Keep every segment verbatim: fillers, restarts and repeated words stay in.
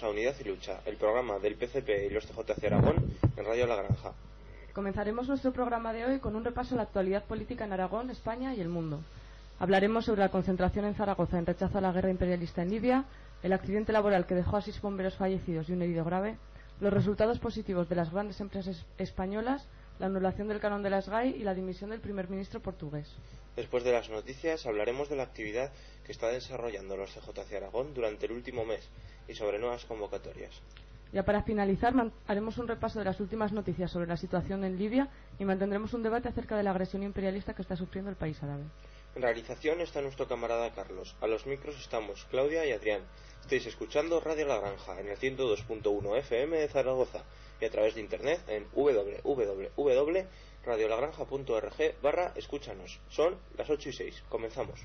a Unidad y Lucha, el programa del P C P y los C J C Aragón en Radio La Granja. Comenzaremos nuestro programa de hoy con un repaso a la actualidad política en Aragón, España y el mundo. Hablaremos sobre la concentración en Zaragoza en rechazo a la guerra imperialista en Libia, el accidente laboral que dejó a seis bomberos fallecidos y un herido grave, los resultados positivos de las grandes empresas españolas, la anulación del canon de la S G A I y la dimisión del primer ministro portugués. Después de las noticias hablaremos de la actividad que está desarrollando los C J C Aragón durante el último mes y sobre nuevas convocatorias. Ya para finalizar haremos un repaso de las últimas noticias sobre la situación en Libia y mantendremos un debate acerca de la agresión imperialista que está sufriendo el país árabe. En realización está nuestro camarada Carlos. A los micros estamos Claudia y Adrián. Estáis escuchando Radio La Granja en el ciento dos punto uno F M de Zaragoza y a través de internet en w w w punto radio la granja punto org barra escúchanos. Son las ocho y seis. Comenzamos.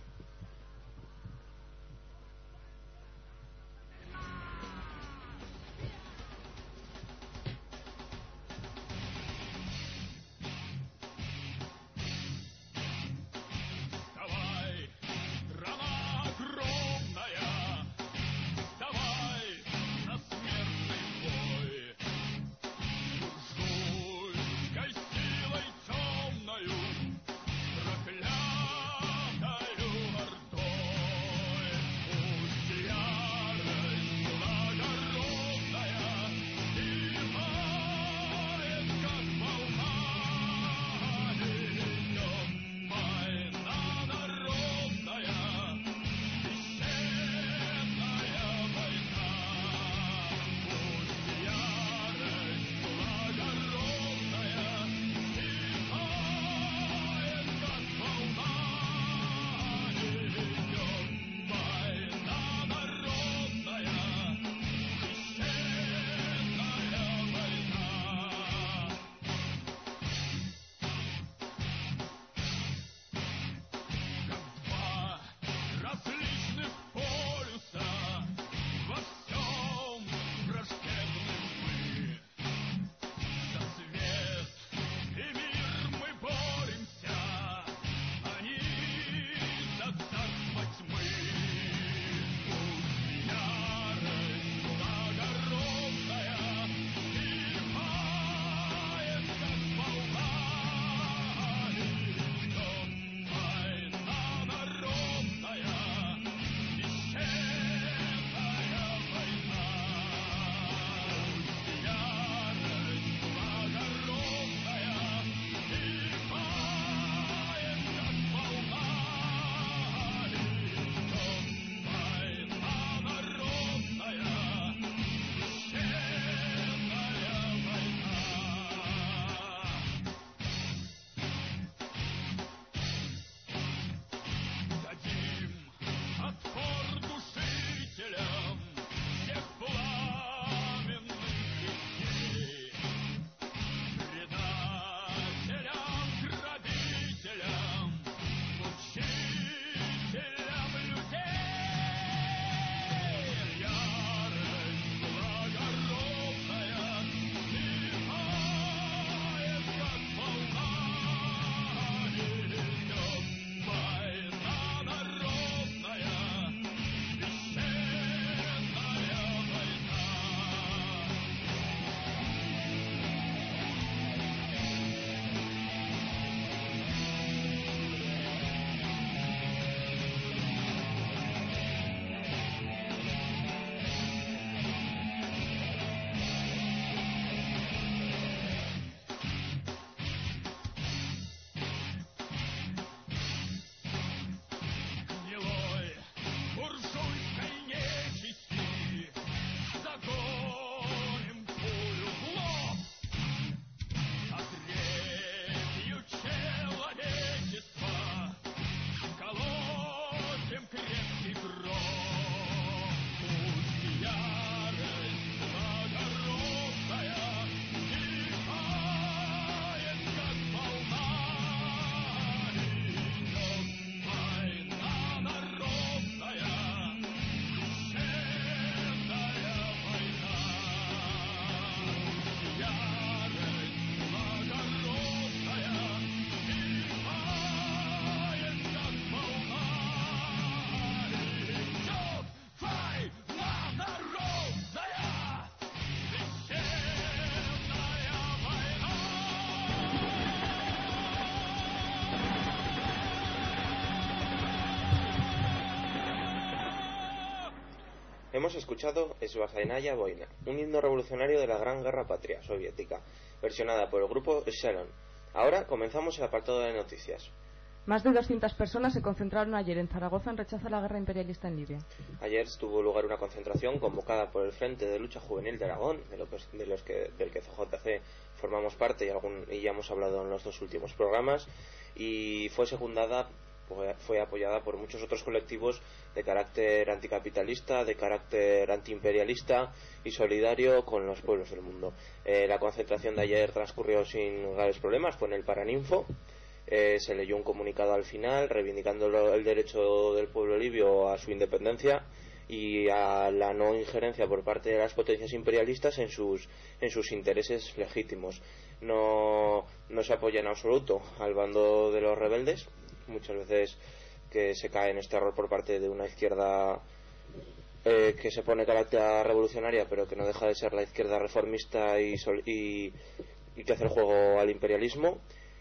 Hemos escuchado Svazhainaya Boina, un himno revolucionario de la Gran Guerra Patria soviética, versionada por el grupo Shannon. Ahora comenzamos el apartado de noticias. Más de doscientas personas se concentraron ayer en Zaragoza en rechazo a la guerra imperialista en Libia. Ayer tuvo lugar una concentración convocada por el Frente de Lucha Juvenil de Aragón, de, lo que, de los que, del que C J C formamos parte y, algún, y ya hemos hablado en los dos últimos programas, y fue secundada, fue, fue apoyada por muchos otros colectivos de carácter anticapitalista, de carácter antiimperialista y solidario con los pueblos del mundo. Eh, la concentración de ayer transcurrió sin graves problemas, fue en el Paraninfo. Eh, se leyó un comunicado al final reivindicando el derecho del pueblo libio a su independencia y a la no injerencia por parte de las potencias imperialistas en sus, en sus intereses legítimos. No, no se apoya en absoluto al bando de los rebeldes, muchas veces que se cae en este error por parte de una izquierda eh, que se pone carácter revolucionaria pero que no deja de ser la izquierda reformista y, sol, y, y que hace el juego al imperialismo.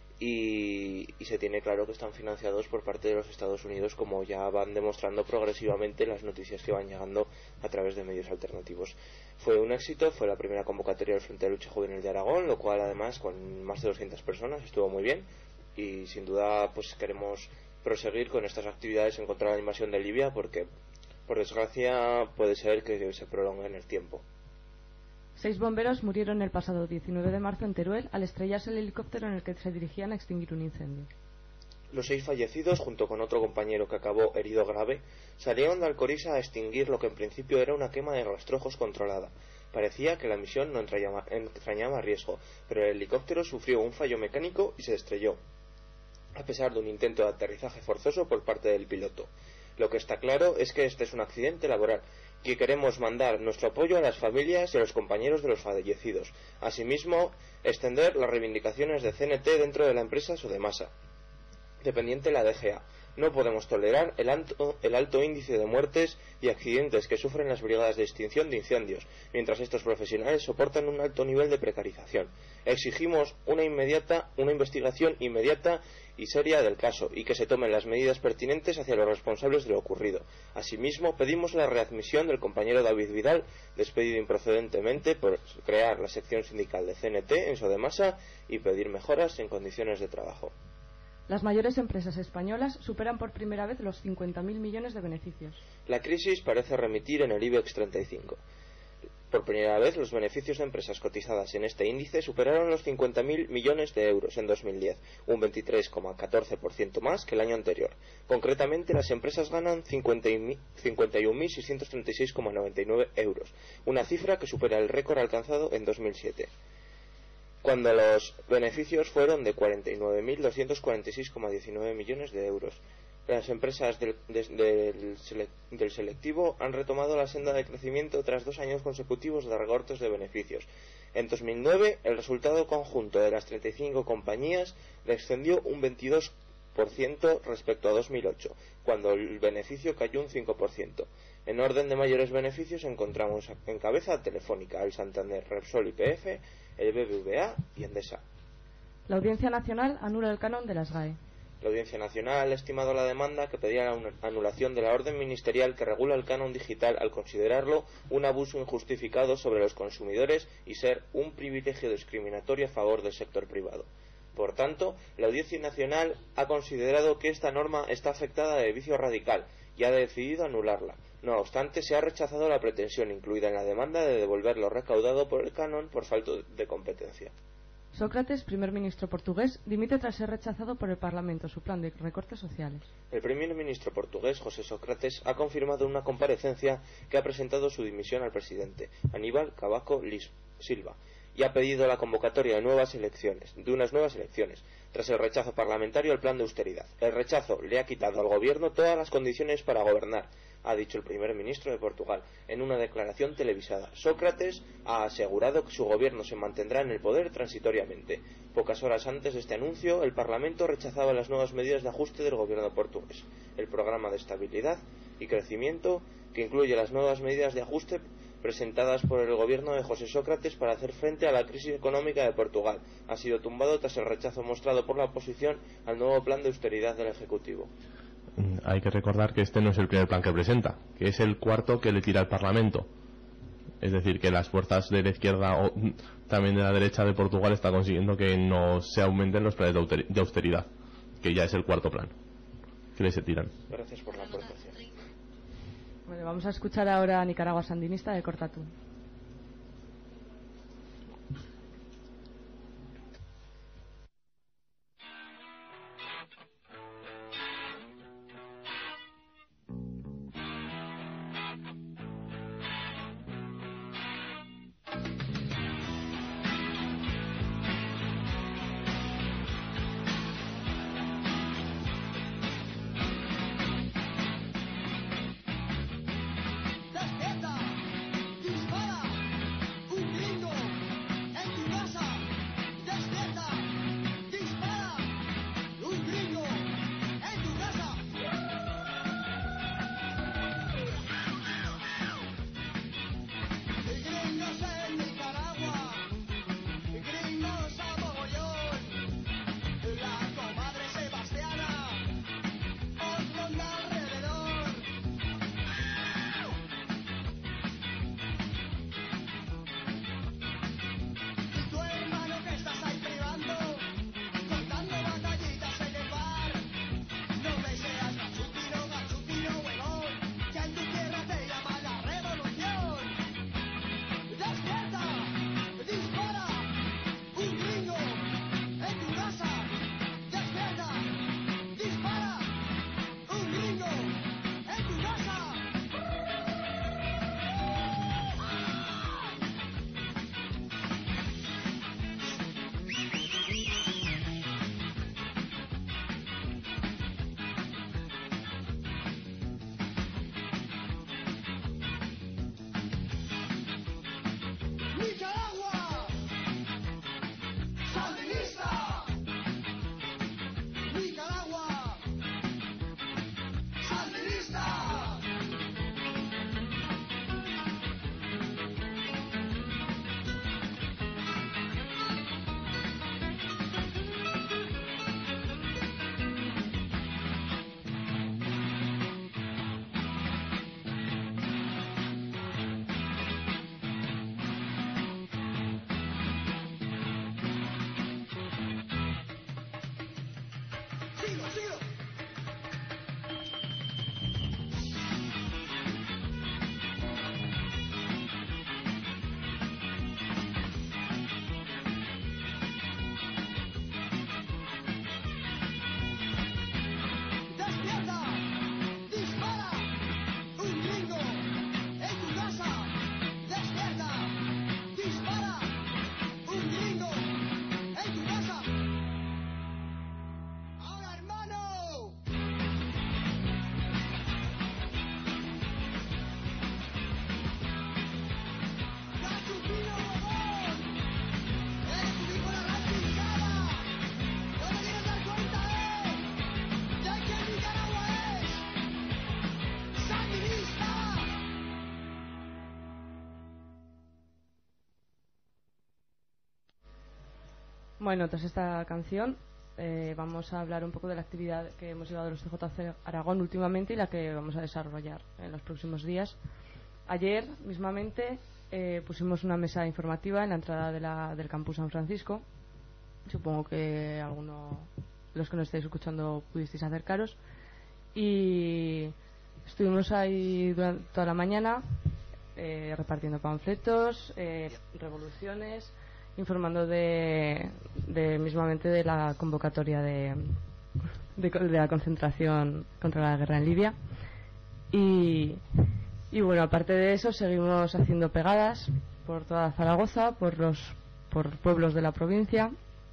Y, y se tiene claro que están financiados por parte de los Estados Unidos, como ya van demostrando progresivamente las noticias que van llegando a través de medios alternativos. Fue un éxito, fue la primera convocatoria del Frente de Lucha Juvenil de Aragón, lo cual además con más de doscientas personas estuvo muy bien y sin duda pues queremos proseguir con estas actividades en contra de la invasión de Libia porque por desgracia puede ser que se prolongue en el tiempo. Seis bomberos murieron el pasado diecinueve de marzo en Teruel al estrellarse el helicóptero en el que se dirigían a extinguir un incendio. Los seis fallecidos, junto con otro compañero que acabó herido grave, salieron de Alcorisa a extinguir lo que en principio era una quema de rastrojos controlada. Parecía que la misión no entrañaba, entrañaba riesgo, pero el helicóptero sufrió un fallo mecánico y se estrelló, a pesar de un intento de aterrizaje forzoso por parte del piloto. Lo que está claro es que este es un accidente laboral, que queremos mandar nuestro apoyo a las familias y a los compañeros de los fallecidos. Asimismo, extender las reivindicaciones de C N T dentro de la empresa Sodemasa, dependiente de la D G A. No podemos tolerar el alto, el alto índice de muertes y accidentes que sufren las brigadas de extinción de incendios, mientras estos profesionales soportan un alto nivel de precarización. Exigimos una inmediata, una investigación inmediata y seria del caso y que se tomen las medidas pertinentes hacia los responsables de lo ocurrido. Asimismo, pedimos la readmisión del compañero David Vidal, despedido improcedentemente por crear la sección sindical de C N T en Sodemasa y pedir mejoras en condiciones de trabajo. Las mayores empresas españolas superan por primera vez los cincuenta mil millones de beneficios. La crisis parece remitir en el IBEX treinta y cinco. Por primera vez, los beneficios de empresas cotizadas en este índice superaron los cincuenta mil millones de euros en dos mil diez, un veintitrés coma catorce por ciento más que el año anterior. Concretamente, las empresas ganan cincuenta y un mil seiscientos treinta y seis coma noventa y nueve euros, una cifra que supera el récord alcanzado en dos mil siete, cuando los beneficios fueron de cuarenta y nueve mil doscientos cuarenta y seis coma diecinueve millones de euros. Las empresas del, de, del, del selectivo han retomado la senda de crecimiento tras dos años consecutivos de recortes de beneficios. En dos mil nueve, el resultado conjunto de las treinta y cinco compañías descendió un veintidós por ciento respecto a dos mil ocho, cuando el beneficio cayó un cinco por ciento. En orden de mayores beneficios encontramos en cabeza a Telefónica, el Santander, Repsol y P F, el B B V A y Endesa. La Audiencia Nacional anula el canon de las G A E. La Audiencia Nacional ha estimado la demanda que pedía la anulación de la orden ministerial que regula el canon digital al considerarlo un abuso injustificado sobre los consumidores y ser un privilegio discriminatorio a favor del sector privado. Por tanto, la Audiencia Nacional ha considerado que esta norma está afectada de vicio radical y ha decidido anularla. No obstante, se ha rechazado la pretensión incluida en la demanda de devolver lo recaudado por el canon por falta de competencia. Sócrates, primer ministro portugués, dimite tras ser rechazado por el Parlamento su plan de recortes sociales. El primer ministro portugués, José Sócrates, ha confirmado en una comparecencia que ha presentado su dimisión al presidente, Aníbal Cavaco Silva, y ha pedido la convocatoria de nuevas elecciones, de unas nuevas elecciones, tras el rechazo parlamentario al plan de austeridad. El rechazo le ha quitado al gobierno todas las condiciones para gobernar, ha dicho el primer ministro de Portugal en una declaración televisada. Sócrates ha asegurado que su gobierno se mantendrá en el poder transitoriamente. Pocas horas antes de este anuncio, el Parlamento rechazaba las nuevas medidas de ajuste del gobierno portugués, el programa de estabilidad y crecimiento, que incluye las nuevas medidas de ajuste presentadas por el gobierno de José Sócrates para hacer frente a la crisis económica de Portugal. Ha sido tumbado tras el rechazo mostrado por la oposición al nuevo plan de austeridad del Ejecutivo. hay que recordar que este no es el primer plan que presenta, que es el cuarto que le tira al Parlamento. Es decir, que las fuerzas de la izquierda o también de la derecha de Portugal están consiguiendo que no se aumenten los planes de austeridad, que ya es el cuarto plan que le se tiran. Gracias por la aportación. Bueno, vamos a escuchar ahora a Nicaragua Sandinista de Cortatú. Bueno, tras esta canción eh, vamos a hablar un poco de la actividad que hemos llevado los C J C Aragón últimamente y la que vamos a desarrollar en los próximos días. Ayer mismamente eh, pusimos una mesa informativa en la entrada de la, del campus San Francisco. Supongo que algunos de los que nos estáis escuchando pudisteis acercaros. Y estuvimos ahí durante toda la mañana eh, repartiendo panfletos, eh, revoluciones, informando de, de mismamente de la convocatoria de, de, de la concentración contra la guerra en Libia. Y, y bueno, aparte de eso, seguimos haciendo pegadas por toda Zaragoza, por los por pueblos de la provincia.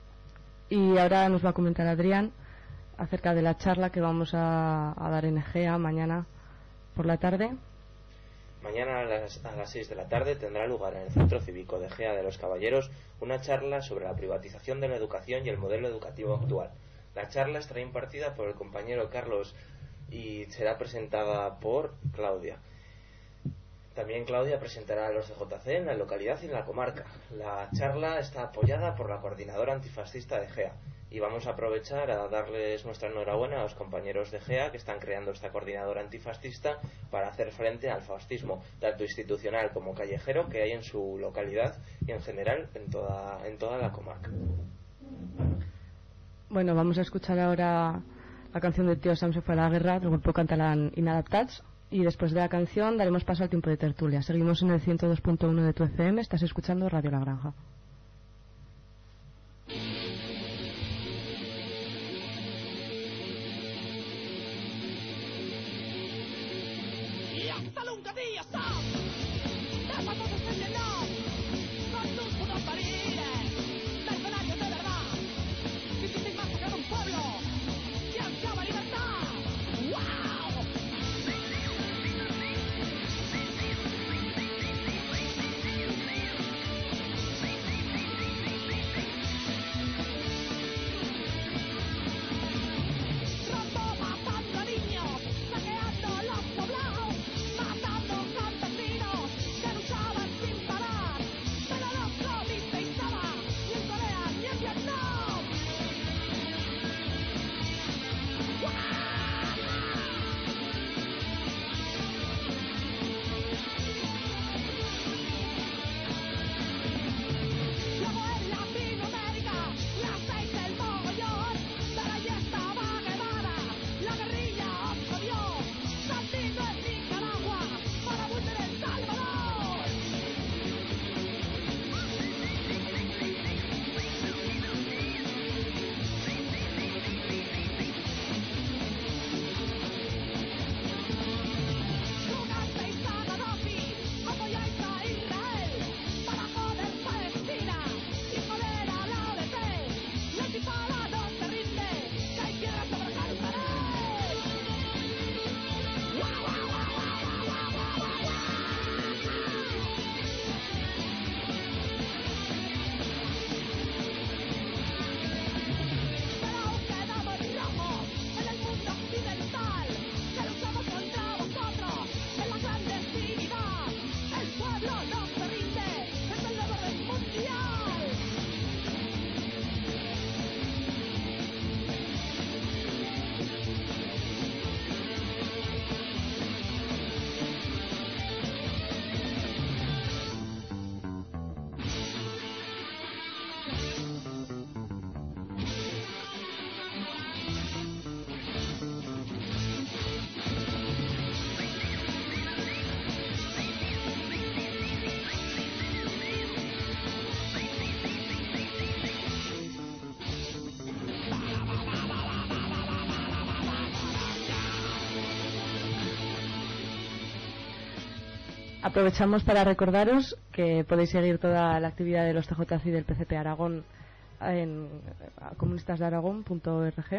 Y ahora nos va a comentar Adrián acerca de la charla que vamos a, a dar en Egea mañana por la tarde. Mañana a las, a las seis de la tarde tendrá lugar en el Centro Cívico de Egea de los Caballeros una charla sobre la privatización de la educación y el modelo educativo actual. La charla estará impartida por el compañero Carlos y será presentada por Claudia. También Claudia presentará a los de J C en la localidad y en la comarca. La charla está apoyada por la coordinadora antifascista de G E A y vamos a aprovechar a darles nuestra enhorabuena a los compañeros de G E A que están creando esta coordinadora antifascista para hacer frente al fascismo, tanto institucional como callejero, que hay en su localidad y en general en toda, en toda la comarca. Bueno, vamos a escuchar ahora la canción de Tío Sam se fue a la guerra, del grupo catalán Inadaptats. Y después de la canción daremos paso al tiempo de tertulia. Seguimos en el ciento dos punto uno de tu F M. Estás escuchando Radio La Granja. Aprovechamos para recordaros que podéis seguir toda la actividad de los T J C y del P C P Aragón en comunistas de aragón punto org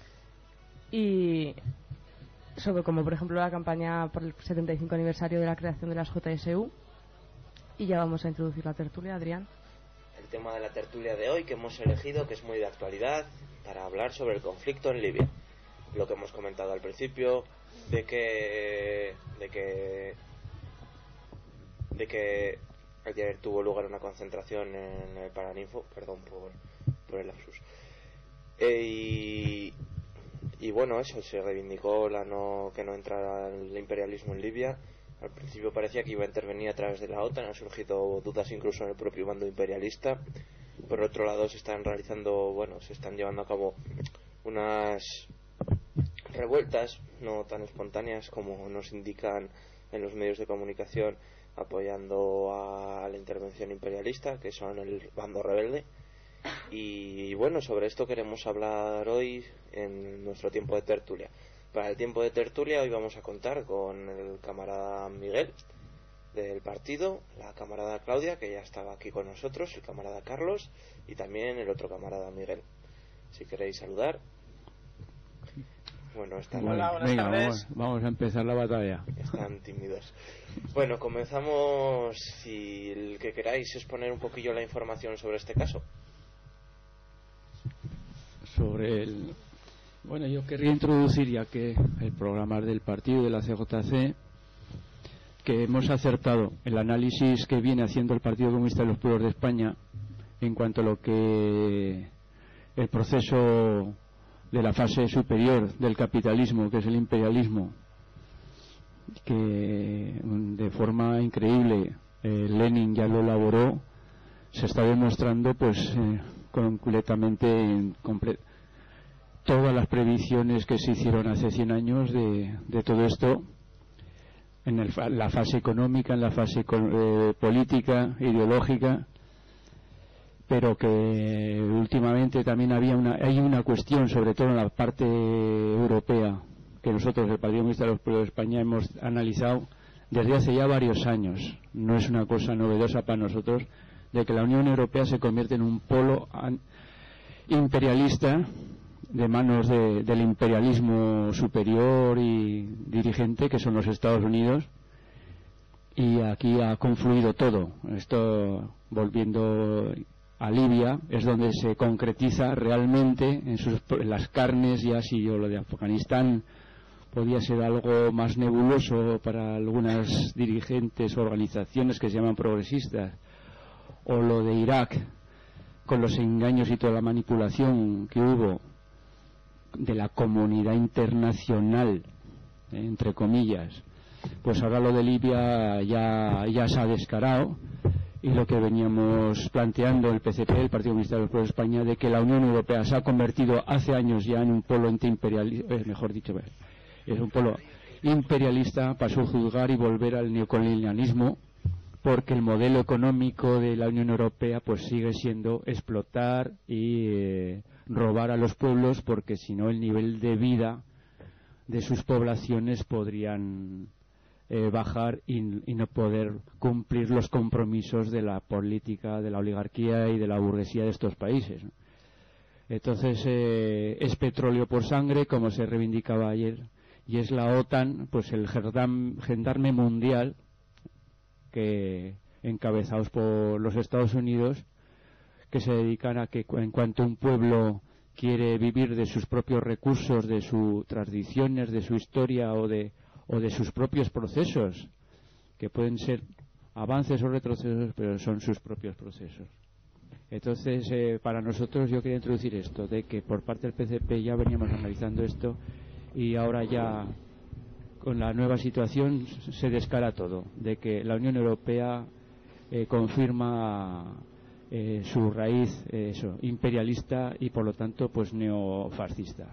y sobre como por ejemplo la campaña por el setenta y cinco aniversario de la creación de las J S U. Y ya vamos a introducir la tertulia, Adrián. El tema de la tertulia de hoy que hemos elegido, que es muy de actualidad, para hablar sobre el conflicto en Libia. Lo que hemos comentado al principio, de que de que de que ayer tuvo lugar una concentración en el Paraninfo, perdón por, por el lapsus, e y, y bueno, eso, se reivindicó la no que no entrara el imperialismo en Libia. Al principio parecía que iba a intervenir a través de la OTAN, han surgido dudas incluso en el propio bando imperialista. Por otro lado, se están realizando, bueno, se están llevando a cabo unas revueltas no tan espontáneas como nos indican en los medios de comunicación, apoyando a la intervención imperialista, que son el bando rebelde. Y bueno, sobre esto queremos hablar hoy en nuestro tiempo de tertulia. Para el tiempo de tertulia hoy vamos a contar con el camarada Miguel del partido, la camarada Claudia, que ya estaba aquí con nosotros, el camarada Carlos y también el otro camarada Miguel. Si queréis saludar. Bueno, están, Hola, buenas venga, tardes. vamos, vamos a empezar la batalla. Están tímidos. Bueno, comenzamos. Si el que queráis es poner un poquillo la información sobre este caso. Sobre el... Bueno, yo querría introducir, ya que el programa del partido de la C J C, que hemos acertado el análisis que viene haciendo el Partido Comunista de los Pueblos de España en cuanto a lo que el proceso de la fase superior del capitalismo, que es el imperialismo, que de forma increíble eh, Lenin ya lo elaboró, se está demostrando pues eh, completamente en comple todas las previsiones que se hicieron hace cien años de, de todo esto en el, la fase económica, en la fase eh, política, ideológica, pero que últimamente también había una, hay una cuestión, sobre todo en la parte europea, que nosotros, el Partido Comunista de los Pueblos de España, hemos analizado desde hace ya varios años. No es una cosa novedosa para nosotros, de que la Unión Europea se convierte en un polo imperialista de manos de, del imperialismo superior y dirigente, que son los Estados Unidos, y aquí ha confluido todo. Esto, volviendo a Libia, es donde se concretiza realmente en, sus, en las carnes. Ya si yo lo de Afganistán podía ser algo más nebuloso para algunas dirigentes o organizaciones que se llaman progresistas, o lo de Irak, con los engaños y toda la manipulación que hubo de la comunidad internacional, eh, entre comillas, pues ahora lo de Libia ya, ya se ha descarado, y lo que veníamos planteando el P C P, el Partido Comunista de los Pueblos de España, de que la Unión Europea se ha convertido hace años ya en un polo antiimperialista, eh, mejor dicho, es un polo imperialista para sojuzgar y volver al neocolonialismo, porque el modelo económico de la Unión Europea pues sigue siendo explotar y eh, robar a los pueblos, porque si no el nivel de vida de sus poblaciones podrían eh, bajar y, y no poder cumplir los compromisos de la política, de la oligarquía y de la burguesía de estos países, ¿no? Entonces eh, es petróleo por sangre, como se reivindicaba ayer, y es la OTAN, pues el gendarme mundial, que encabezados por los Estados Unidos, que se dedican a que en cuanto un pueblo quiere vivir de sus propios recursos, de sus tradiciones, de su historia o de, o de sus propios procesos, que pueden ser avances o retrocesos, pero son sus propios procesos. Entonces, eh, para nosotros, yo quería introducir esto, de que por parte del P C P ya veníamos analizando esto, y ahora ya con la nueva situación se descara todo, de que la Unión Europea eh, confirma eh, su raíz eh, eso, imperialista y por lo tanto pues neofascista.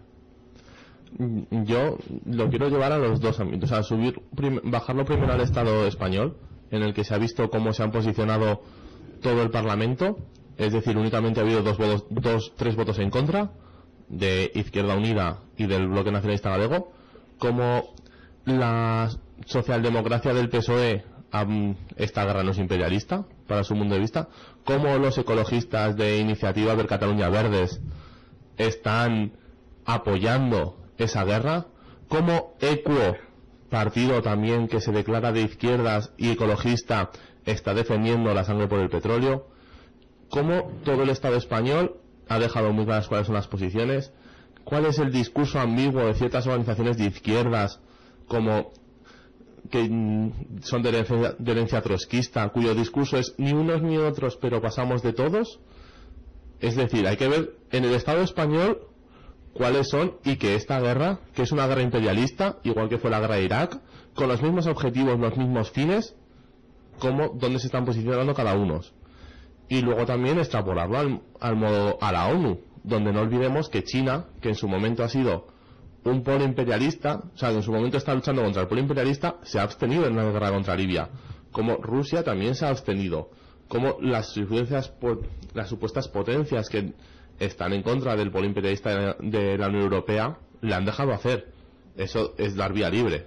Yo lo quiero llevar a los dos ámbitos, a subir, prim bajarlo primero al Estado español, en el que se ha visto cómo se han posicionado todo el Parlamento, es decir, únicamente ha habido dos votos, dos, tres votos en contra, de Izquierda Unida y del Bloque Nacionalista Galego, como la socialdemocracia del P S O E, um, esta guerra no es imperialista para su mundo de vista, como los ecologistas de Iniciativa per Catalunya Verdes están apoyando esa guerra, como Equo, partido también que se declara de izquierdas y ecologista, está defendiendo la sangre por el petróleo, como todo el Estado español ha dejado muy claras cuáles son las posiciones, cuál es el discurso ambiguo de ciertas organizaciones de izquierdas como que mm, son de herencia, de herencia trotskista, cuyo discurso es ni unos ni otros, pero pasamos de todos. Es decir, hay que ver en el Estado español cuáles son, y que esta guerra, que es una guerra imperialista, igual que fue la guerra de Irak, con los mismos objetivos, los mismos fines, como dónde se están posicionando cada uno. Y luego también extrapolarlo al, al modo a la ONU, donde no olvidemos que China, que en su momento ha sido un polo imperialista, o sea, que en su momento está luchando contra el polo imperialista, se ha abstenido en la guerra contra Libia, como Rusia también se ha abstenido, como las, las supuestas potencias que están en contra del polo imperialista de la, de la Unión Europea le han dejado hacer. Eso es dar vía libre.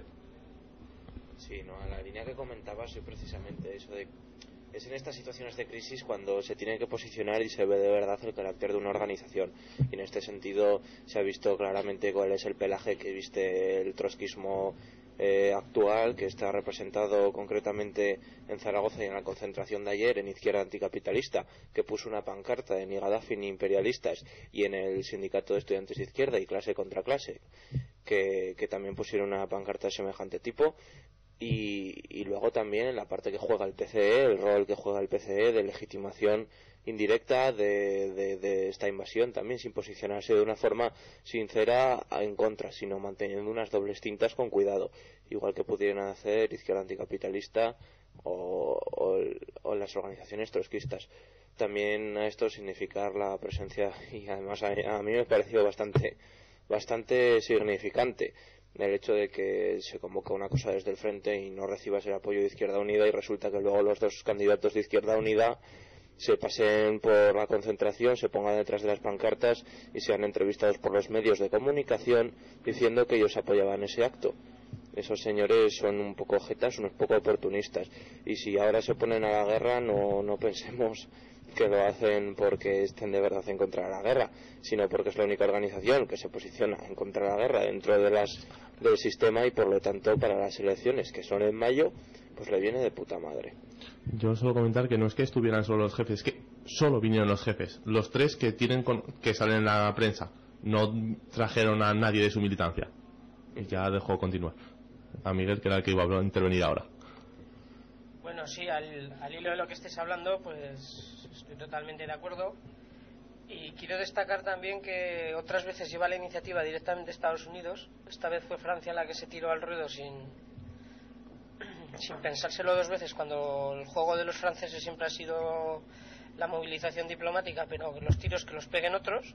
Sí, no, a la línea que comentabas, sí, precisamente eso de es en estas situaciones de crisis cuando se tiene que posicionar y se ve de verdad el carácter de una organización, y en este sentido se ha visto claramente cuál es el pelaje que viste el trotskismo eh, actual, que está representado concretamente en Zaragoza y en la concentración de ayer en Izquierda Anticapitalista, que puso una pancarta de ni Gaddafi ni imperialistas, y en el Sindicato de Estudiantes de Izquierda y Clase contra Clase, que, que también pusieron una pancarta de semejante tipo, y, y luego también en la parte que juega el P C E, el rol que juega el P C E de legitimación indirecta de, de, de esta invasión también, sin posicionarse de una forma sincera en contra, sino manteniendo unas dobles tintas con cuidado, igual que pudieran hacer Izquierda Anticapitalista o, o, o las organizaciones trotskistas. También a esto significar la presencia, y además a, a mí me ha parecido bastante bastante significante el hecho de que se convoca una cosa desde el frente y no recibas el apoyo de Izquierda Unida, y resulta que luego los dos candidatos de Izquierda Unida se pasen por la concentración, se pongan detrás de las pancartas y sean entrevistados por los medios de comunicación diciendo que ellos apoyaban ese acto. Esos señores son un poco jetas, unos poco oportunistas, y si ahora se ponen a la guerra no, no pensemos que lo hacen porque estén de verdad en contra de la guerra, sino porque es la única organización que se posiciona en contra de la guerra dentro de las del sistema, y por lo tanto para las elecciones que son en mayo pues le viene de puta madre. Yo solo comentar que no es que estuvieran solo los jefes, es que solo vinieron los jefes, los tres que tienen con, que salen en la prensa, no trajeron a nadie de su militancia. Y ya dejo continuar a Miguel, que era el que iba a intervenir ahora. Bueno, sí, al, al hilo de lo que estés hablando, pues estoy totalmente de acuerdo. Y quiero destacar también que otras veces lleva la iniciativa directamente Estados Unidos. Esta vez fue Francia la que se tiró al ruedo sin, sin pensárselo dos veces, cuando el juego de los franceses siempre ha sido la movilización diplomática, pero los tiros que los peguen otros.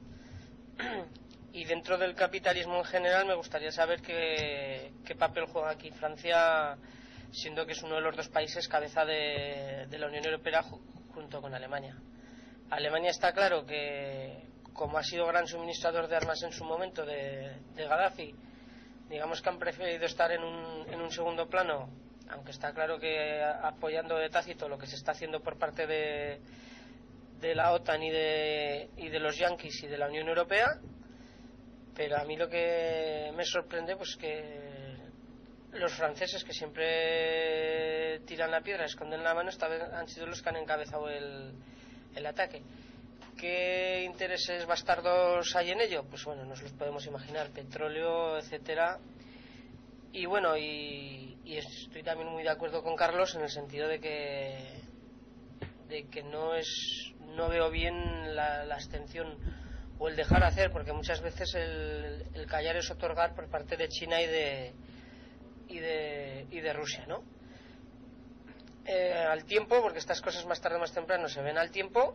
Y dentro del capitalismo en general me gustaría saber qué, qué papel juega aquí Francia, siendo que es uno de los dos países cabeza de, de la Unión Europea junto con Alemania. Alemania está claro que, como ha sido gran suministrador de armas en su momento de, de Gaddafi, digamos que han preferido estar en un, en un segundo plano, aunque está claro que apoyando de tácito lo que se está haciendo por parte de, de la OTAN y de, y de los yanquis y de la Unión Europea. Pero a mí lo que me sorprende, pues que los franceses, que siempre tiran la piedra, esconden la mano, esta vez han sido los que han encabezado el, el ataque. ¿Qué intereses bastardos hay en ello? Pues bueno, nos los podemos imaginar, petróleo, etcétera. Y bueno, y, y estoy también muy de acuerdo con Carlos en el sentido de que de que no es no veo bien la, la abstención o el dejar hacer, porque muchas veces el, el callar es otorgar por parte de China y de y de, y de Rusia, ¿no? Eh, al tiempo, porque estas cosas más tarde o más temprano se ven al tiempo,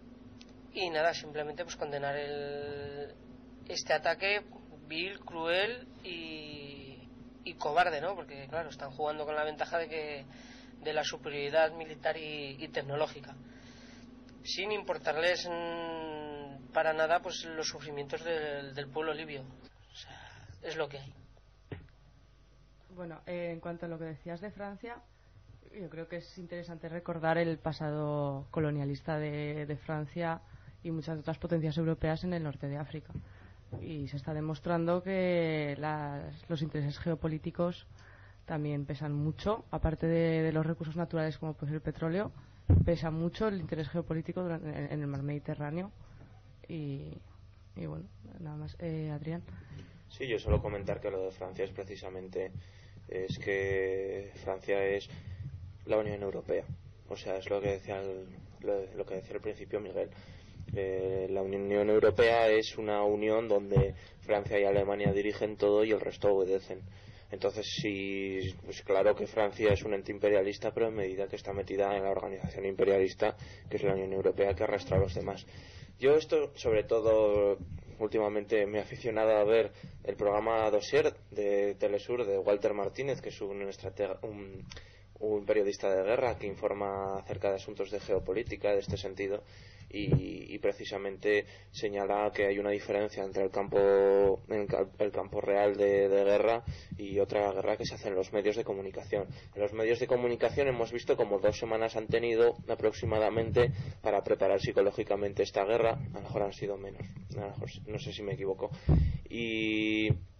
y nada, simplemente pues condenar el, este ataque vil, cruel y, y cobarde, ¿no? Porque claro, están jugando con la ventaja de que de la superioridad militar y, y tecnológica, sin importarles en, para nada pues los sufrimientos del, del pueblo libio. O sea, es lo que hay. Bueno, eh, en cuanto a lo que decías de Francia, yo creo que es interesante recordar el pasado colonialista de, de Francia y muchas otras potencias europeas en el norte de África. Y se está demostrando que las, los intereses geopolíticos también pesan mucho, aparte de, de los recursos naturales como puede ser el petróleo, pesa mucho el interés geopolítico durante, en, en el mar Mediterráneo. Y, y bueno, nada más. Eh, Adrián. Sí, yo solo comentar que lo de Francia es precisamente es que Francia es la Unión Europea, o sea, es lo que decía el, lo, lo que decía al principio Miguel. Eh, la Unión Europea es una unión donde Francia y Alemania dirigen todo y el resto obedecen. Entonces sí, pues claro que Francia es un ente imperialista, pero en medida que está metida en la organización imperialista que es la Unión Europea, que arrastra a los demás. Yo esto sobre todo últimamente me he aficionado a ver el programa Dossier de Telesur de Walter Martínez, que es un estratega, un, un periodista de guerra que informa acerca de asuntos de geopolítica de este sentido, y, y precisamente señala que hay una diferencia entre el campo el campo real de, de guerra y otra guerra que se hace en los medios de comunicación. En los medios de comunicación hemos visto como dos semanas han tenido aproximadamente para preparar psicológicamente esta guerra, a lo mejor han sido menos, a lo mejor, no sé si me equivoco, y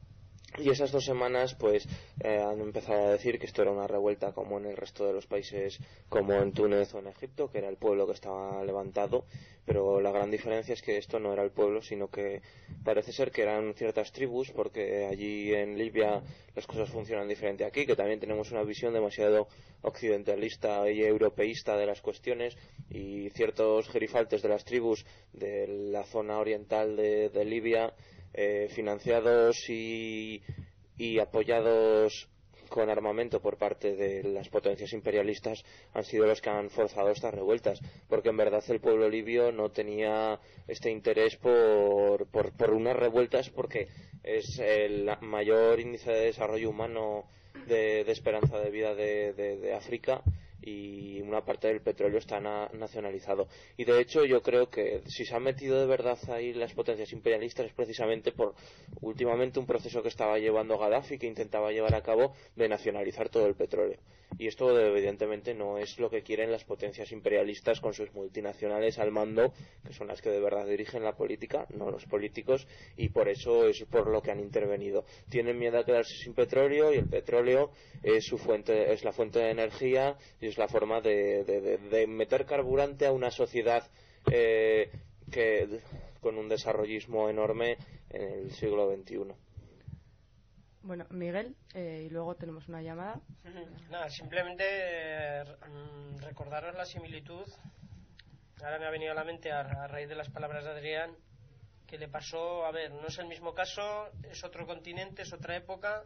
Y esas dos semanas pues eh, han empezado a decir que esto era una revuelta como en el resto de los países, como en Túnez o en Egipto, que era el pueblo que estaba levantado, pero la gran diferencia es que esto no era el pueblo, sino que parece ser que eran ciertas tribus, porque allí en Libia las cosas funcionan diferente aquí, que también tenemos una visión demasiado occidentalista y europeísta de las cuestiones, y ciertos gerifaltes de las tribus de la zona oriental de, de Libia, Eh, financiados y, y apoyados con armamento por parte de las potencias imperialistas, han sido los que han forzado estas revueltas, porque en verdad el pueblo libio no tenía este interés por, por, por unas revueltas, porque es el mayor índice de desarrollo humano de, de esperanza de vida de, de, de África, y una parte del petróleo está na nacionalizado. Y de hecho yo creo que si se han metido de verdad ahí las potencias imperialistas es precisamente por últimamente un proceso que estaba llevando Gaddafi, que intentaba llevar a cabo, de nacionalizar todo el petróleo. Y esto evidentemente no es lo que quieren las potencias imperialistas con sus multinacionales al mando, que son las que de verdad dirigen la política, no los políticos, y por eso es por lo que han intervenido. Tienen miedo a quedarse sin petróleo, y el petróleo es su fuente, es la fuente de energía, y es la forma de, de, de, de meter carburante a una sociedad eh, que con un desarrollismo enorme en el siglo veintiuno. Bueno, Miguel, eh, y luego tenemos una llamada. Nada, simplemente eh, recordaros la similitud. Ahora me ha venido a la mente, a, a raíz de las palabras de Adrián, que le pasó, a ver, no es el mismo caso, es otro continente, es otra época,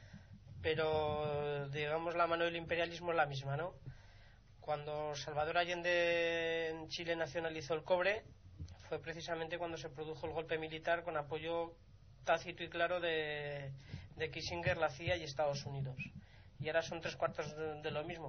pero digamos la mano del imperialismo es la misma, ¿no? Cuando Salvador Allende en Chile nacionalizó el cobre, fue precisamente cuando se produjo el golpe militar con apoyo tácito y claro de, de Kissinger, la C I A y Estados Unidos. Y ahora son tres cuartos de, de lo mismo.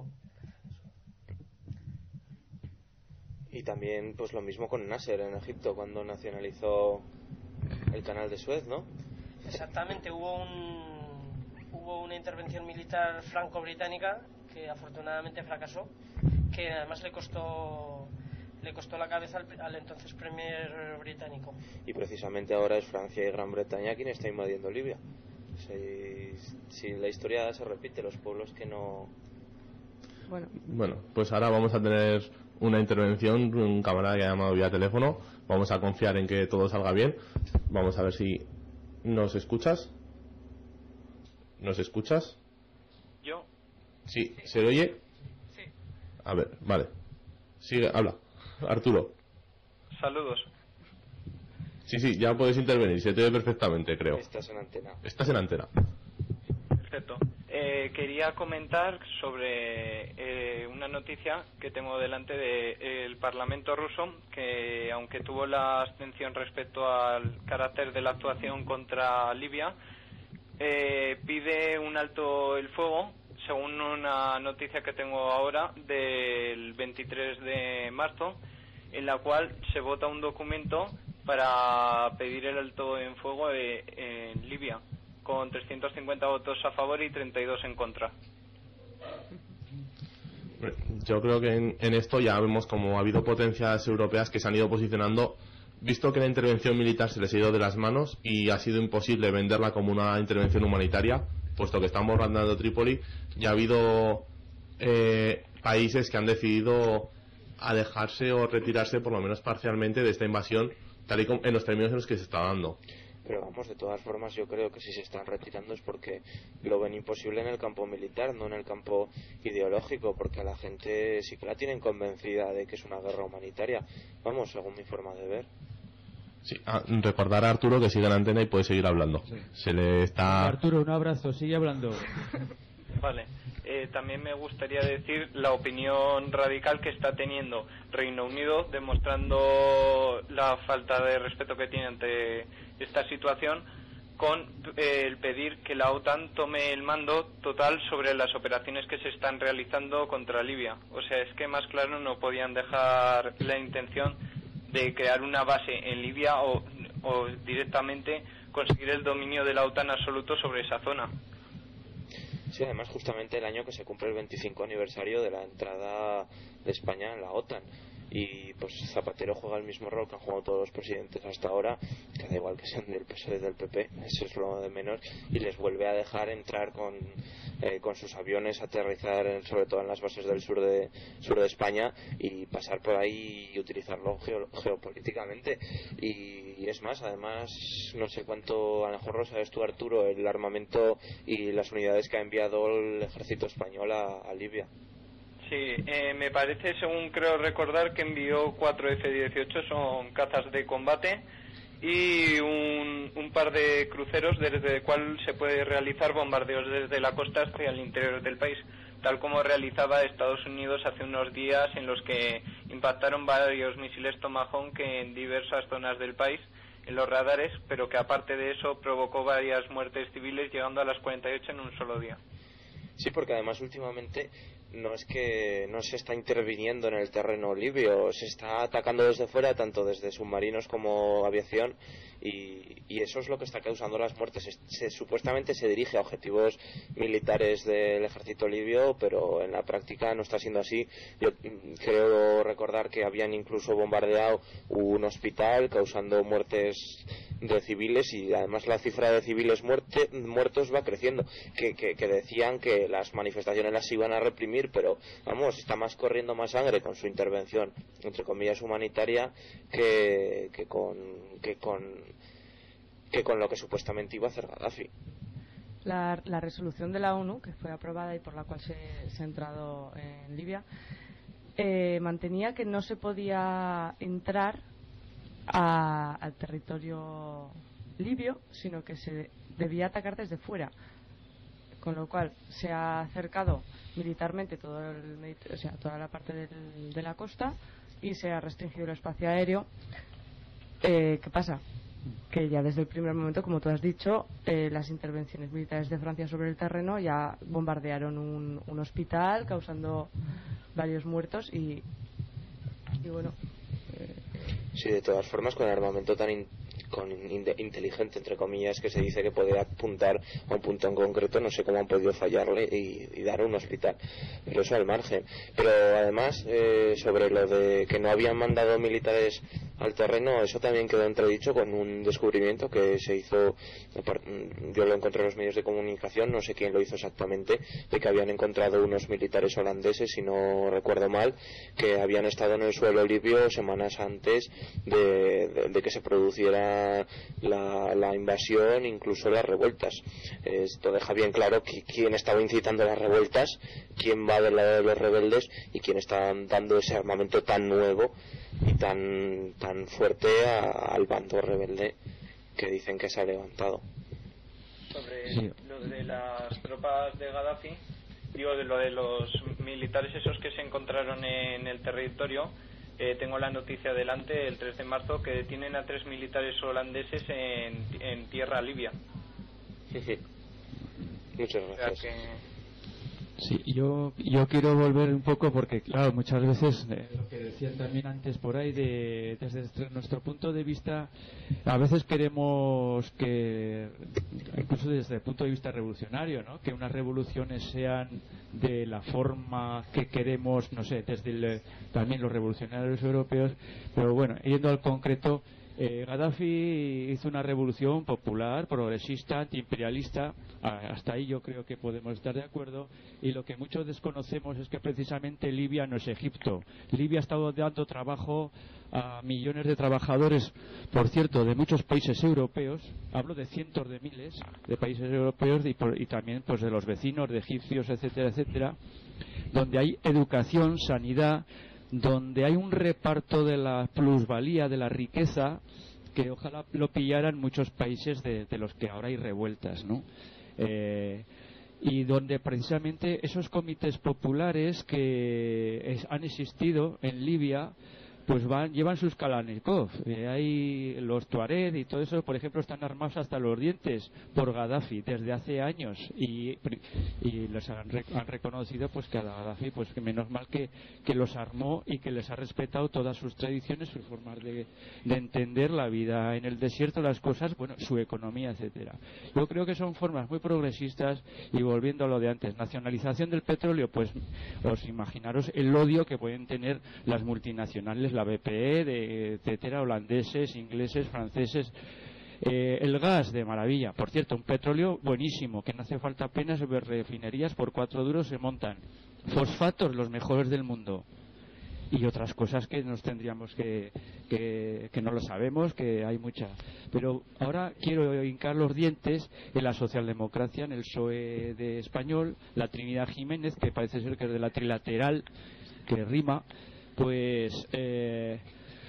Y también pues lo mismo con Nasser en Egipto, cuando nacionalizó el canal de Suez, ¿no? Exactamente, hubo un hubo una intervención militar franco-británica que afortunadamente fracasó, que además le costó le costó la cabeza al, al entonces premier británico. Y precisamente ahora es Francia y Gran Bretaña quien está invadiendo Libia. Si, si la historia se repite, los pueblos que no... Bueno. Bueno, pues ahora vamos a tener una intervención, un camarada que ha llamado vía teléfono. Vamos a confiar en que todo salga bien. Vamos a ver si nos escuchas. ¿Nos escuchas? ¿Yo? Sí, ¿se le oye? Sí. A ver, vale. Sigue, habla. Arturo. Saludos. Sí, sí, ya puedes intervenir, se te ve perfectamente, creo. Estás en antena. Estás en antena. Perfecto. Eh, quería comentar sobre eh, una noticia que tengo delante del Parlamento ruso, que aunque tuvo la abstención respecto al carácter de la actuación contra Libia, eh, pide un alto el fuego, según una noticia que tengo ahora del veintitrés de marzo, en la cual se vota un documento para pedir el alto en fuego de, en Libia, con trescientos cincuenta votos a favor y treinta y dos en contra. Yo creo que en, en esto ya vemos como ha habido potencias europeas que se han ido posicionando, visto que la intervención militar se les ha ido de las manos y ha sido imposible venderla como una intervención humanitaria, puesto que están bombardeando Trípoli. Ya ha habido eh, países que han decidido alejarse o retirarse por lo menos parcialmente de esta invasión, tal y como en los términos en los que se está dando. Pero vamos, de todas formas yo creo que si se están retirando es porque lo ven imposible en el campo militar, no en el campo ideológico, porque a la gente sí que la tienen convencida de que es una guerra humanitaria, vamos, según mi forma de ver. Sí, ah, recordar a Arturo que sigue en la antena y puede seguir hablando. Sí. Se le está... Arturo, un abrazo, sigue hablando. Vale. Eh, también me gustaría decir la opinión radical que está teniendo Reino Unido, demostrando la falta de respeto que tiene ante esta situación, con eh, el pedir que la OTAN tome el mando total sobre las operaciones que se están realizando contra Libia. O sea, es que más claro no podían dejar la intención de crear una base en Libia o, o directamente conseguir el dominio de la OTAN absoluto sobre esa zona. Sí, además justamente el año que se cumple el veinticinco aniversario de la entrada de España en la OTAN, y pues Zapatero juega el mismo rol que han jugado todos los presidentes hasta ahora, que da igual que sean del P S O E o del P P, eso es lo de menos, y les vuelve a dejar entrar con, eh, con sus aviones, aterrizar en, sobre todo en las bases del sur de sur de España y pasar por ahí y utilizarlo geo, geopolíticamente. Y, y es más, además, no sé cuánto, a lo mejor lo sabes tú, Arturo, el armamento y las unidades que ha enviado el ejército español a, a Libia. Sí, eh, me parece, según creo recordar, que envió cuatro F dieciocho, son cazas de combate, y un, un par de cruceros desde el cual se puede realizar bombardeos desde la costa hacia el interior del país, tal como realizaba Estados Unidos hace unos días, en los que impactaron varios misiles Tomahawk en diversas zonas del país en los radares, pero que aparte de eso provocó varias muertes civiles, llegando a las cuarenta y ocho en un solo día. Sí, porque además últimamente no es que no se está interviniendo en el terreno libio, se está atacando desde fuera, tanto desde submarinos como aviación, y, y eso es lo que está causando las muertes. Se, se, supuestamente se dirige a objetivos militares del ejército libio, pero en la práctica no está siendo así. Yo creo recordar que habían incluso bombardeado un hospital, causando muertes de civiles, y además la cifra de civiles muerte, muertos va creciendo, que, que, que decían que las manifestaciones las iban a reprimir, pero vamos, está más corriendo más sangre con su intervención, entre comillas, humanitaria, que, que con que con que con lo que supuestamente iba a hacer Gaddafi. La, la resolución de la ONU, que fue aprobada y por la cual se, se ha entrado en Libia, eh, mantenía que no se podía entrar a, al territorio libio, sino que se debía atacar desde fuera, con lo cual se ha acercado militarmente todo el, o sea, toda la parte del, de la costa, y se ha restringido el espacio aéreo. Eh, ¿qué pasa? Que ya desde el primer momento, como tú has dicho, eh, las intervenciones militares de Francia sobre el terreno ya bombardearon un, un hospital, causando varios muertos, y, y bueno, eh, sí, de todas formas, con el armamento tan in, con in, inteligente, entre comillas, que se dice que puede apuntar a un punto en concreto, no sé cómo han podido fallarle y, y dar un hospital, pero eso al margen. Pero además, eh, sobre lo de que no habían mandado militares al terreno, eso también quedó entredicho con un descubrimiento que se hizo, yo lo encontré en los medios de comunicación, no sé quién lo hizo exactamente, de que habían encontrado unos militares holandeses, si no recuerdo mal, que habían estado en el suelo libio semanas antes de, de, de que se produciera la, la invasión, incluso las revueltas. Esto deja bien claro que, quién estaba incitando las revueltas, quién va del lado de los rebeldes y quién está dando ese armamento tan nuevo y tan tan fuerte a, al bando rebelde que dicen que se ha levantado. Sobre sí. Lo de las tropas de Gaddafi, digo, de lo de los militares esos que se encontraron en el territorio, eh, tengo la noticia delante, el tres de marzo, que detienen a tres militares holandeses en, en tierra libia. Muchas gracias. O sea que... Sí, yo, yo quiero volver un poco porque, claro, muchas veces, eh, lo que decían también antes por ahí, de, desde nuestro punto de vista, a veces queremos que, incluso desde el punto de vista revolucionario, ¿no?, que unas revoluciones sean de la forma que queremos, no sé, desde el, también los revolucionarios europeos, pero bueno, yendo al concreto, Eh, Gaddafi hizo una revolución popular, progresista, antiimperialista. Hasta ahí yo creo que podemos estar de acuerdo. Y lo que muchos desconocemos es que precisamente Libia no es Egipto. Libia ha estado dando trabajo a millones de trabajadores, por cierto, de muchos países europeos. Hablo de cientos de miles de países europeos y, por, y también pues de los vecinos, de egipcios, etcétera, etcétera, donde hay educación, sanidad, donde hay un reparto de la plusvalía, de la riqueza, que ojalá lo pillaran muchos países de, de los que ahora hay revueltas, ¿no? Eh, y donde precisamente esos comités populares que es, han existido en Libia, pues van, llevan sus Kalashnikov. Eh, hay los Tuareg y todo eso, por ejemplo, están armados hasta los dientes por Gaddafi desde hace años, y, y les han, han reconocido pues que a Gaddafi, pues que menos mal que, que los armó y que les ha respetado todas sus tradiciones, sus formas de, de entender la vida en el desierto, las cosas, bueno, su economía, etcétera. Yo creo que son formas muy progresistas. Y volviendo a lo de antes, nacionalización del petróleo, pues os imaginaros el odio que pueden tener las multinacionales, la B P E, de, etcétera, holandeses, ingleses, franceses. Eh, el gas, de maravilla. Por cierto, un petróleo buenísimo, que no hace falta apenas ver refinerías, por cuatro duros se montan. Fosfatos, los mejores del mundo. Y otras cosas que nos tendríamos que, que, que no lo sabemos, que hay muchas. Pero ahora quiero hincar los dientes en la socialdemocracia, en el P S O E de español, la Trinidad Jiménez, que parece ser que es de la trilateral, que rima, pues eh,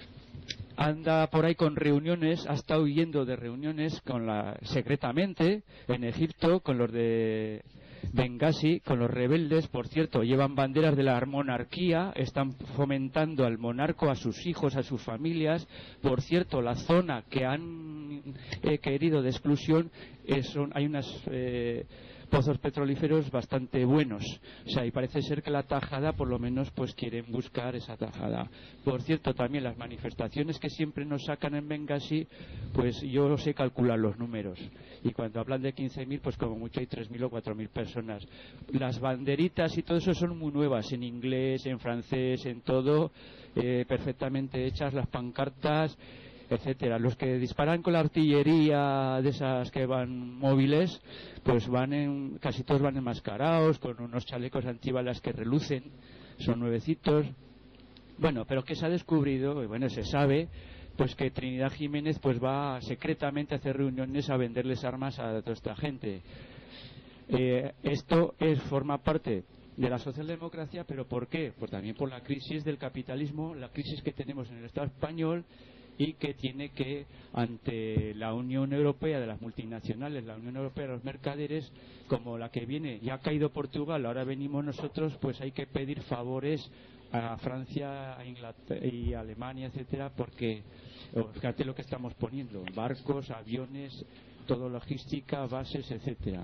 anda por ahí con reuniones, ha estado huyendo de reuniones con la, secretamente en Egipto con los de Benghazi, con los rebeldes. Por cierto, llevan banderas de la monarquía, están fomentando al monarca, a sus hijos, a sus familias. Por cierto, la zona que han eh, querido de exclusión, eh, son, hay unas eh, pozos petrolíferos bastante buenos. O sea, y parece ser que la tajada, por lo menos, pues quieren buscar esa tajada. Por cierto, también las manifestaciones que siempre nos sacan en Benghazi, pues yo sé calcular los números. Y cuando hablan de quince mil, pues como mucho hay tres mil o cuatro mil personas. Las banderitas y todo eso son muy nuevas, en inglés, en francés, en todo, eh, perfectamente hechas, las pancartas, etcétera. Los que disparan con la artillería de esas que van móviles, pues van en, casi todos van enmascarados, con unos chalecos antibalas que relucen, son nuevecitos. Bueno, pero que se ha descubrido, y bueno, se sabe, pues que Trinidad Jiménez pues va secretamente a hacer reuniones a venderles armas a toda esta gente. Eh, esto es, forma parte de la socialdemocracia, pero ¿por qué? Pues también por la crisis del capitalismo, la crisis que tenemos en el Estado español, y que tiene que, ante la Unión Europea de las multinacionales, la Unión Europea de los mercaderes, como la que viene, ya ha caído Portugal, ahora venimos nosotros, pues hay que pedir favores a Francia, a Inglaterra y a Alemania, etcétera, porque fíjate lo que estamos poniendo: barcos, aviones, todo, logística, bases, etcétera.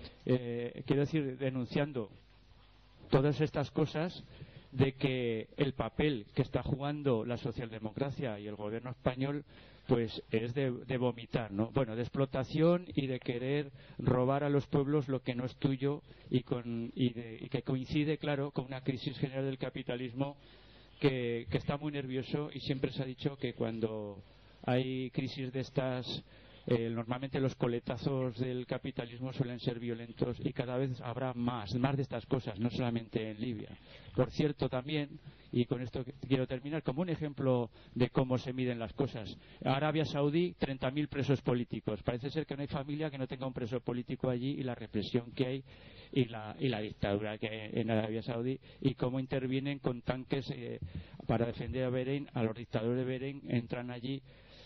Eh, quiero decir, denunciando todas estas cosas, de que el papel que está jugando la socialdemocracia y el gobierno español pues es de, de vomitar, ¿no? Bueno, de explotación y de querer robar a los pueblos lo que no es tuyo, y, con, y, de, y que coincide, claro, con una crisis general del capitalismo que, que está muy nervioso. Y siempre se ha dicho que cuando hay crisis de estas, Eh, normalmente los coletazos del capitalismo suelen ser violentos, y cada vez habrá más, más de estas cosas, no solamente en Libia. Por cierto, también, y con esto quiero terminar, como un ejemplo de cómo se miden las cosas: Arabia Saudí, treinta mil presos políticos. Parece ser que no hay familia que no tenga un preso político allí, y la represión que hay y la, y la dictadura que hay en Arabia Saudí, y cómo intervienen con tanques eh, para defender a Bahrein, a los dictadores de Bahrein. Entran allí,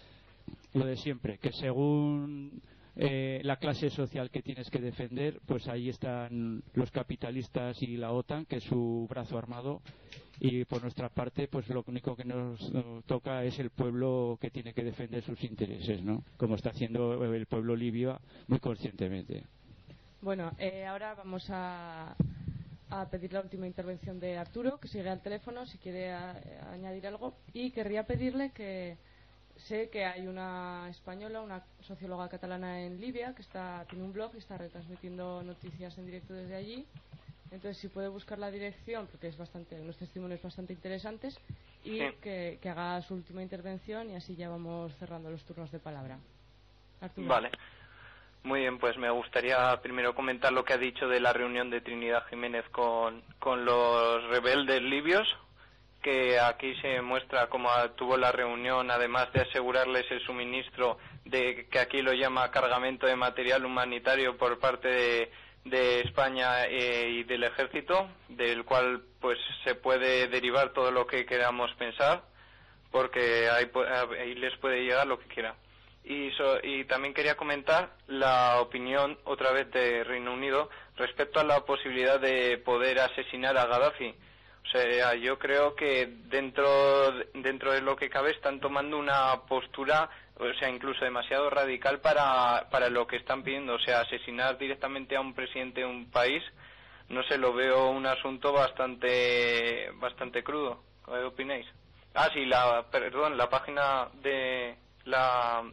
lo de siempre, que según eh, la clase social que tienes que defender, pues ahí están los capitalistas y la OTAN, que es su brazo armado, y por nuestra parte pues lo único que nos, nos toca es el pueblo, que tiene que defender sus intereses, ¿no? Como está haciendo el pueblo libio muy conscientemente. Bueno, eh, ahora vamos a, a pedir la última intervención de Arturo, que sigue al teléfono, si quiere a, a añadir algo, y querría pedirle que sé que hay una española, una socióloga catalana en Libia, que está tiene un blog y está retransmitiendo noticias en directo desde allí. Entonces, si puede buscar la dirección, porque es bastante, unos testimonios bastante interesantes, y sí. que, que haga su última intervención, y así ya vamos cerrando los turnos de palabra. Arturo. Vale. Muy bien, pues me gustaría primero comentar lo que ha dicho de la reunión de Trinidad Jiménez con, con los rebeldes libios, que aquí se muestra cómo tuvo la reunión, además de asegurarles el suministro de, que aquí lo llama, cargamento de material humanitario por parte de, de España eh, y del ejército, del cual pues se puede derivar todo lo que queramos pensar, porque ahí, ahí les puede llegar lo que quiera. Y, so, y también quería comentar la opinión otra vez de Reino Unido respecto a la posibilidad de poder asesinar a Gaddafi. O sea, yo creo que dentro dentro de lo que cabe están tomando una postura, o sea, incluso demasiado radical para para lo que están pidiendo. O sea, asesinar directamente a un presidente de un país, no sé, lo veo un asunto bastante bastante crudo. ¿Qué opináis? Ah, sí, la perdón, la página de la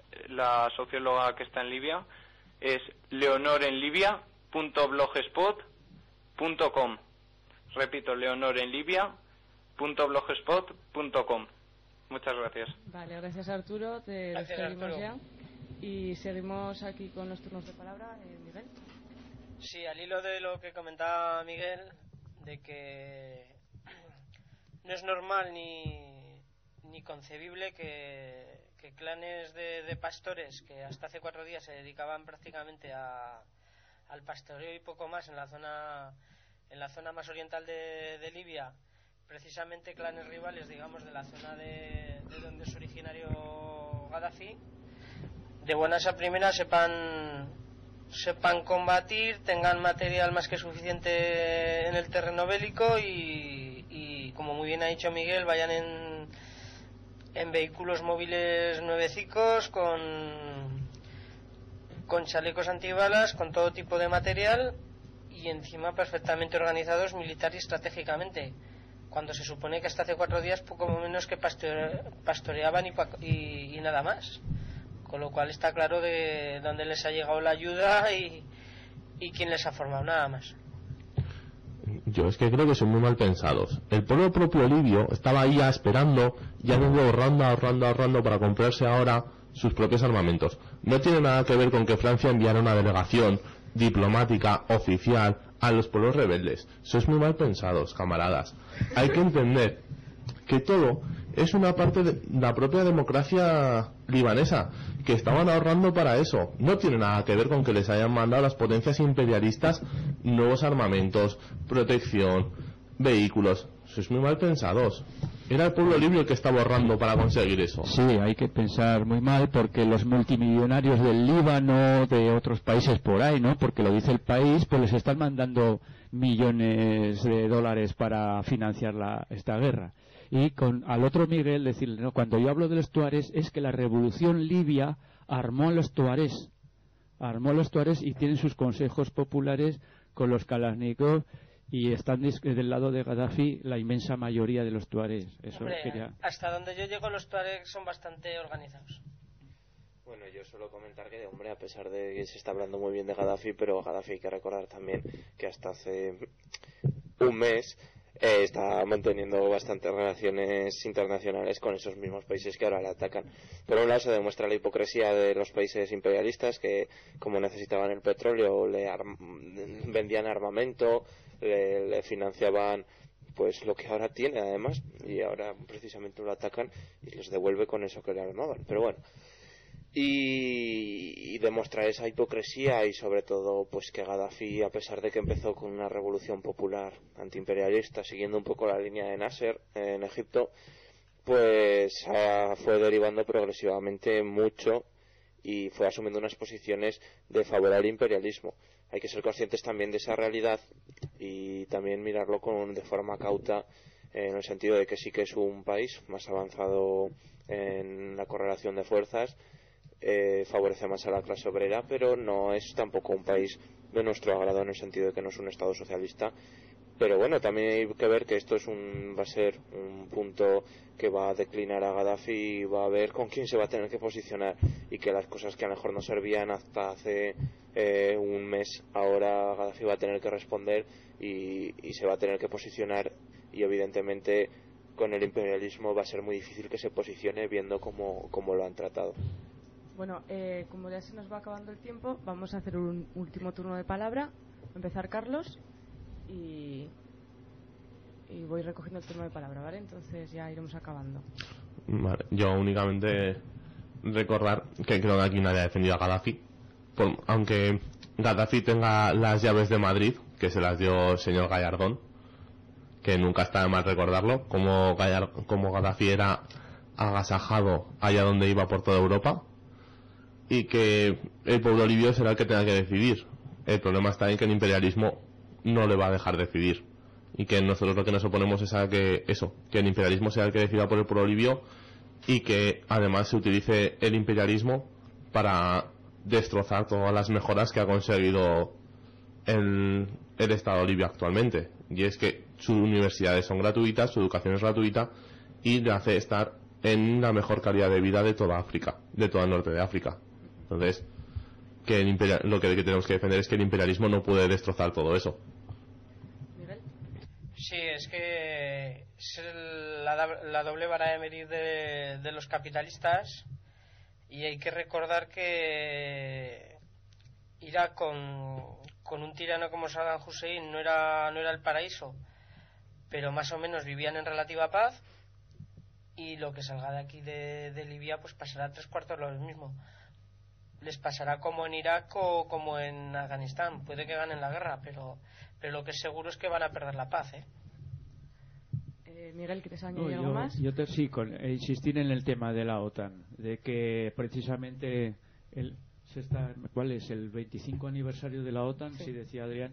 la socióloga que está en Libia es leonorenlibia punto blogspot punto com. Repito, leonorenlibia punto blogspot punto com. Muchas gracias. Vale, gracias Arturo, te Gracias, despedimos Arturo. ya. Y seguimos aquí con los turnos de palabra. Eh, Miguel. Sí, al hilo de lo que comentaba Miguel, de que no es normal ni, ni concebible que, que clanes de, de pastores que hasta hace cuatro días se dedicaban prácticamente a, al pastoreo y poco más en la zona en la zona más oriental de, de Libia, precisamente clanes rivales, digamos, de la zona de, de donde es originario Gaddafi, de buenas a primeras sepan sepan combatir, tengan material más que suficiente en el terreno bélico y, y como muy bien ha dicho Miguel, vayan en, en vehículos móviles nuevecicos con, con chalecos antibalas, con todo tipo de material y encima perfectamente organizados militar y estratégicamente, cuando se supone que hasta hace cuatro días poco menos que pastore, pastoreaban y, y, y nada más. Con lo cual está claro de dónde les ha llegado la ayuda y, y quién les ha formado, nada más. Yo es que creo que son muy mal pensados. El pueblo propio libio estaba ahí ya esperando, ya luego ahorrando, ahorrando, ahorrando para comprarse ahora sus propios armamentos. No tiene nada que ver con que Francia enviara una delegación diplomática, oficial, a los pueblos rebeldes. Sois muy mal pensados, camaradas. Hay que entender que todo es una parte de la propia democracia libanesa, que estaban ahorrando para eso. No tiene nada que ver con que les hayan mandado las potencias imperialistas nuevos armamentos, protección, vehículos. Sois muy mal pensados. Era el pueblo libio el que estaba ahorrando para conseguir eso. Sí, hay que pensar muy mal porque los multimillonarios del Líbano, de otros países por ahí, ¿no? Porque lo dice el país, pues les están mandando millones de dólares para financiar la, esta guerra. Y con al otro Miguel decirle, no, cuando yo hablo de los tuares es que la revolución libia armó a los tuares, armó a los tuares y tienen sus consejos populares con los Kalashnikov y están del lado de Gaddafi la inmensa mayoría de los tuares. Eso Hombre, quería... hasta donde yo llego los tuaregs son bastante organizados. Bueno, yo suelo comentar que, hombre, a pesar de que se está hablando muy bien de Gaddafi, pero Gaddafi hay que recordar también que hasta hace un mes eh, está manteniendo bastantes relaciones internacionales con esos mismos países que ahora le atacan. Por un lado se demuestra la hipocresía de los países imperialistas que, como necesitaban el petróleo, le arm vendían armamento, le, le financiaban pues lo que ahora tiene además, y ahora precisamente lo atacan y les devuelve con eso que le armaban. Pero bueno, y, y demuestra esa hipocresía y sobre todo pues que Gaddafi, a pesar de que empezó con una revolución popular antiimperialista siguiendo un poco la línea de Nasser en Egipto, pues uh, fue derivando progresivamente mucho y fue asumiendo unas posiciones de favor al imperialismo. Hay que ser conscientes también de esa realidad y también mirarlo con, de forma cauta, en el sentido de que sí que es un país más avanzado en la correlación de fuerzas, eh, favorece más a la clase obrera, pero no es tampoco un país de nuestro agrado en el sentido de que no es un estado socialista. Pero bueno, también hay que ver que esto es un, va a ser un punto que va a declinar a Gaddafi y va a ver con quién se va a tener que posicionar, y que las cosas que a lo mejor no servían hasta hace eh, un mes, ahora Gaddafi va a tener que responder y, y se va a tener que posicionar, y evidentemente con el imperialismo va a ser muy difícil que se posicione viendo cómo, cómo lo han tratado. Bueno, eh, como ya se nos va acabando el tiempo, vamos a hacer un último turno de palabra. Va a empezar Carlos y, y voy recogiendo el turno de palabra, ¿vale? Entonces ya iremos acabando. Vale, yo únicamente recordar que creo que aquí nadie ha defendido a Gaddafi, por, aunque Gaddafi tenga las llaves de Madrid, que se las dio el señor Gallardón, que nunca está de más recordarlo, como, Gallard, como Gaddafi era agasajado allá donde iba por toda Europa, y que el pueblo libio será el que tenga que decidir. El problema está en que el imperialismo no le va a dejar decidir, y que nosotros lo que nos oponemos es a que eso, que el imperialismo sea el que decida por el pueblo libio, y que además se utilice el imperialismo para destrozar todas las mejoras que ha conseguido el, el Estado libio actualmente. Y es que sus universidades son gratuitas, su educación es gratuita, y le hace estar en la mejor calidad de vida de toda África, de todo el norte de África. Entonces, que el imperial, lo que, que tenemos que defender es que el imperialismo no puede destrozar todo eso. ¿Miguel? Sí, es que es el- la, la doble vara de medir de, de los capitalistas, y hay que recordar que Irak con, con un tirano como Saddam Hussein no era, no era el paraíso, pero más o menos vivían en relativa paz, y lo que salga de aquí de, de Libia pues pasará tres cuartos lo mismo. Les pasará como en Irak o como en Afganistán. Puede que ganen la guerra, pero, pero lo que es seguro es que van a perder la paz, ¿eh? Eh, Miguel, ¿quieres No, añadir yo, algo más? yo te, sí, con, eh, insistir en el tema de la OTAN, de que precisamente el, se está, ¿cuál es? El veinticinco aniversario de la OTAN, sí, Sí. decía Adrián,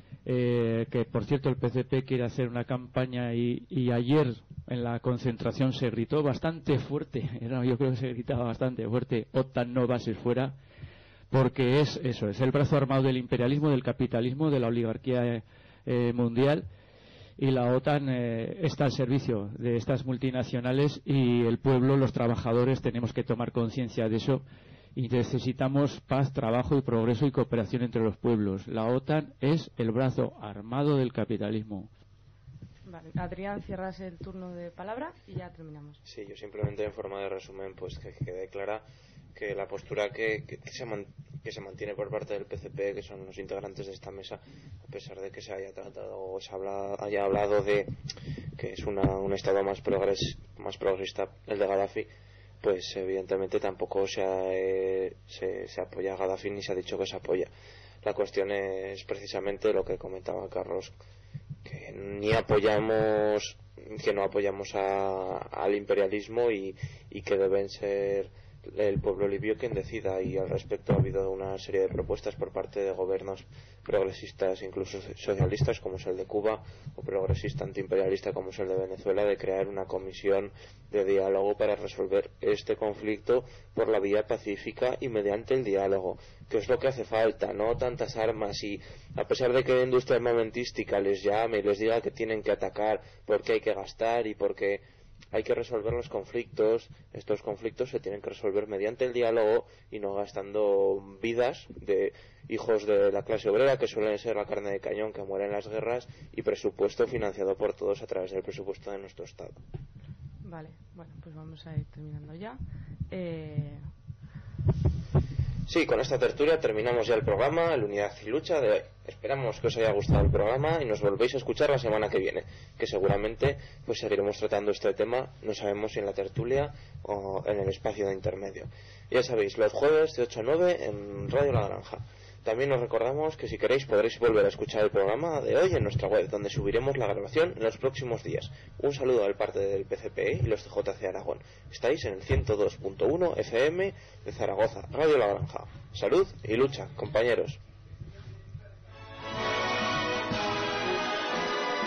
eh, que por cierto el P C P quiere hacer una campaña y, y ayer en la concentración se gritó bastante fuerte, era, yo creo que se gritaba bastante fuerte, OTAN no bases fuera, porque es eso, es el brazo armado del imperialismo, del capitalismo, de la oligarquía eh, eh, mundial, y la OTAN eh, está al servicio de estas multinacionales, y el pueblo, los trabajadores, tenemos que tomar conciencia de eso, y necesitamos paz, trabajo y progreso y cooperación entre los pueblos. La OTAN es el brazo armado del capitalismo. Vale. Adrián, cierras el turno de palabra y ya terminamos. Sí, yo simplemente en forma de resumen, pues que quede clara que la postura que, que, que, se man, que se mantiene por parte del P C P, que son los integrantes de esta mesa, a pesar de que se haya tratado o se habla, haya hablado de que es una, un estado más, progres, más progresista, el de Gaddafi, pues evidentemente tampoco se, ha, eh, se, se apoya a Gaddafi ni se ha dicho que se apoya. La cuestión es precisamente lo que comentaba Carlos, que ni apoyamos, que no apoyamos a, al imperialismo, y, y que deben ser el pueblo libio quien decida, y al respecto ha habido una serie de propuestas por parte de gobiernos progresistas, incluso socialistas, como es el de Cuba, o progresista antiimperialista como es el de Venezuela, de crear una comisión de diálogo para resolver este conflicto por la vía pacífica y mediante el diálogo, que es lo que hace falta, no tantas armas. Y a pesar de que la industria armamentística les llame y les diga que tienen que atacar porque hay que gastar y porque hay que resolver los conflictos, estos conflictos se tienen que resolver mediante el diálogo y no gastando vidas de hijos de la clase obrera, que suelen ser la carne de cañón que muere en las guerras, y presupuesto financiado por todos a través del presupuesto de nuestro Estado. Vale, bueno, pues vamos a ir terminando ya. Eh... Sí, con esta tertulia terminamos ya el programa, el Unidad y Lucha de hoy. Esperamos que os haya gustado el programa y nos volvéis a escuchar la semana que viene, que seguramente pues seguiremos tratando este tema, no sabemos si en la tertulia o en el espacio de intermedio. Ya sabéis, los jueves de ocho a nueve en Radio La Granja. También os recordamos que si queréis podréis volver a escuchar el programa de hoy en nuestra web, donde subiremos la grabación en los próximos días. Un saludo al parte del P C P I y los de J C Aragón. Estáis en el ciento dos punto uno F M de Zaragoza, Radio La Granja. Salud y lucha, compañeros.